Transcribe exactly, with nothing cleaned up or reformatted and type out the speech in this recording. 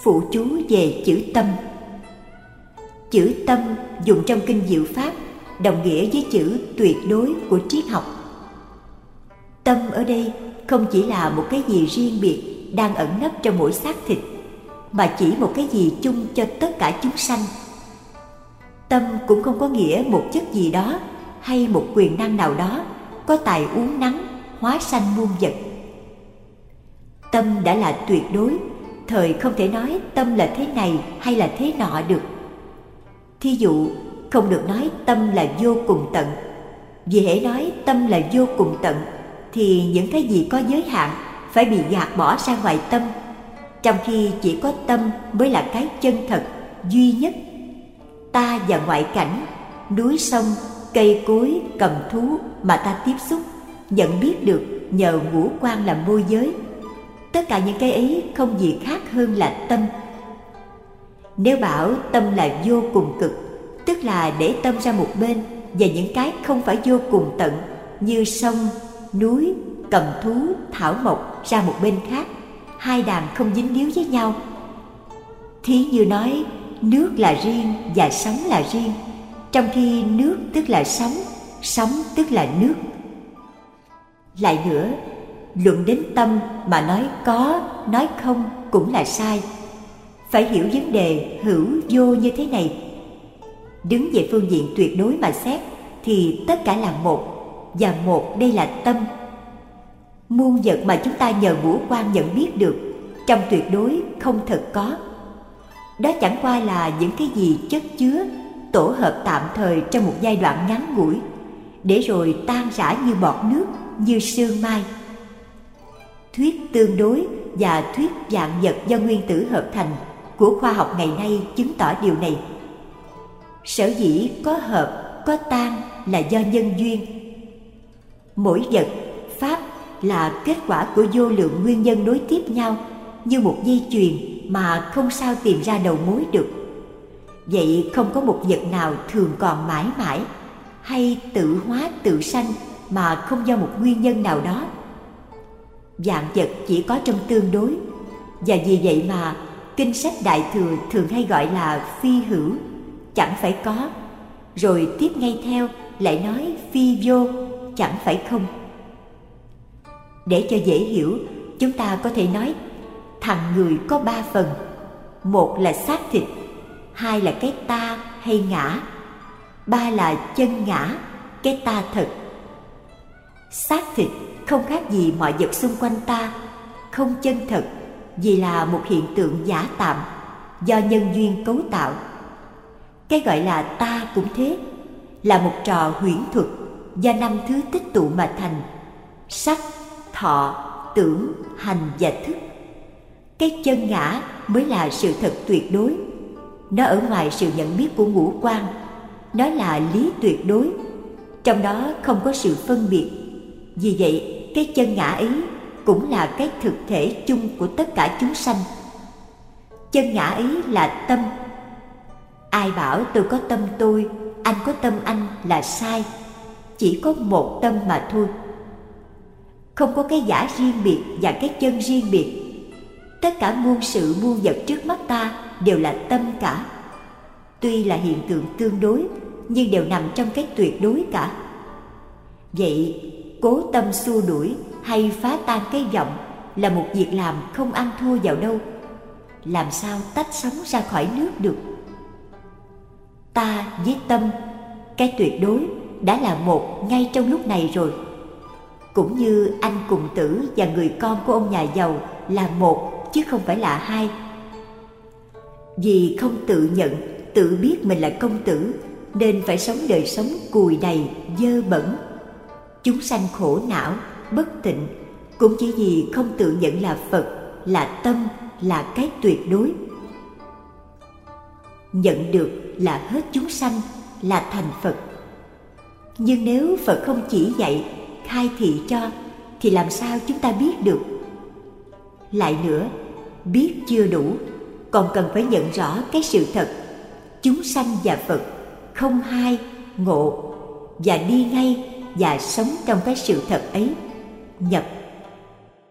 Phụ chú về chữ tâm. Chữ tâm dùng trong kinh Diệu Pháp đồng nghĩa với chữ tuyệt đối của triết học. Tâm ở đây không chỉ là một cái gì riêng biệt đang ẩn nấp trong mỗi xác thịt, mà chỉ một cái gì chung cho tất cả chúng sanh. Tâm cũng không có nghĩa một chất gì đó hay một quyền năng nào đó có tài uốn nắn, hóa sanh muôn vật. Tâm đã là tuyệt đối, thời không thể nói tâm là thế này hay là thế nọ được. Thí dụ, không được nói tâm là vô cùng tận, vì hễ nói tâm là vô cùng tận thì những cái gì có giới hạn phải bị gạt bỏ ra ngoài tâm, trong khi chỉ có tâm mới là cái chân thật, duy nhất. Ta và ngoại cảnh, núi sông, cây cối, cầm thú mà ta tiếp xúc, nhận biết được nhờ ngũ quan làm môi giới. Tất cả những cái ấy không gì khác hơn là tâm. Nếu bảo tâm là vô cùng cực, tức là để tâm ra một bên và những cái không phải vô cùng tận như sông, núi, cầm thú, thảo mộc ra một bên khác, hai đàn không dính líu với nhau. Thí như nói nước là riêng và sóng là riêng, trong khi nước tức là sóng, sóng tức là nước. Lại nữa, luận đến tâm mà nói có, nói không cũng là sai. Phải hiểu vấn đề hữu vô như thế này. Đứng về phương diện tuyệt đối mà xét thì tất cả là một, và một đây là tâm. Muôn vật mà chúng ta nhờ ngũ quan nhận biết được, trong tuyệt đối không thật có. Đó chẳng qua là những cái gì chất chứa, tổ hợp tạm thời trong một giai đoạn ngắn ngủi, để rồi tan rã như bọt nước, như sương mai. Thuyết tương đối và thuyết vạn vật do nguyên tử hợp thành của khoa học ngày nay chứng tỏ điều này. Sở dĩ có hợp, có tan là do nhân duyên. Mỗi vật, pháp là kết quả của vô lượng nguyên nhân nối tiếp nhau như một dây chuyền mà không sao tìm ra đầu mối được. Vậy không có một vật nào thường còn mãi mãi, hay tự hóa tự sanh mà không do một nguyên nhân nào đó. Vạn vật chỉ có trong tương đối, và vì vậy mà kinh sách Đại Thừa thường hay gọi là phi hữu, chẳng phải có, rồi tiếp ngay theo lại nói phi vô, chẳng phải không. Để cho dễ hiểu, chúng ta có thể nói thằng người có ba phần. Một là xác thịt, hai là cái ta hay ngã, ba là chân ngã, cái ta thật. Xác thịt không khác gì mọi vật xung quanh ta, không chân thật, vì là một hiện tượng giả tạm, do nhân duyên cấu tạo. Cái gọi là ta cũng thế, là một trò huyễn thuật do năm thứ tích tụ mà thành: sắc, thọ, tưởng, hành và thức. Cái chân ngã mới là sự thật tuyệt đối. Nó ở ngoài sự nhận biết của ngũ quan. Nó là lý tuyệt đối, trong đó không có sự phân biệt. Vì vậy, cái chân ngã ấy cũng là cái thực thể chung của tất cả chúng sanh. Chân ngã ấy là tâm. Ai bảo tôi có tâm tôi, anh có tâm anh là sai. Chỉ có một tâm mà thôi. Không có cái giả riêng biệt và cái chân riêng biệt. Tất cả muôn sự muôn vật trước mắt ta đều là tâm cả. Tuy là hiện tượng tương đối, nhưng đều nằm trong cái tuyệt đối cả. Vậy, cố tâm xua đuổi hay phá tan cái vọng là một việc làm không ăn thua vào đâu. Làm sao tách sống ra khỏi nước được? Ta với tâm, cái tuyệt đối đã là một ngay trong lúc này rồi. Cũng như anh cùng tử và người con của ông nhà giàu là một chứ không phải là hai. Vì không tự nhận, tự biết mình là công tử, nên phải sống đời sống cùi đầy, dơ bẩn. Chúng sanh khổ não, bất tịnh, cũng chỉ vì không tự nhận là Phật, là tâm, là cái tuyệt đối. Nhận được là hết chúng sanh, là thành Phật. Nhưng nếu Phật không chỉ dạy, khai thị cho, thì làm sao chúng ta biết được? Lại nữa, biết chưa đủ, còn cần phải nhận rõ cái sự thật chúng sanh và Phật không hai, ngộ, và đi ngay và sống trong cái sự thật ấy, nhập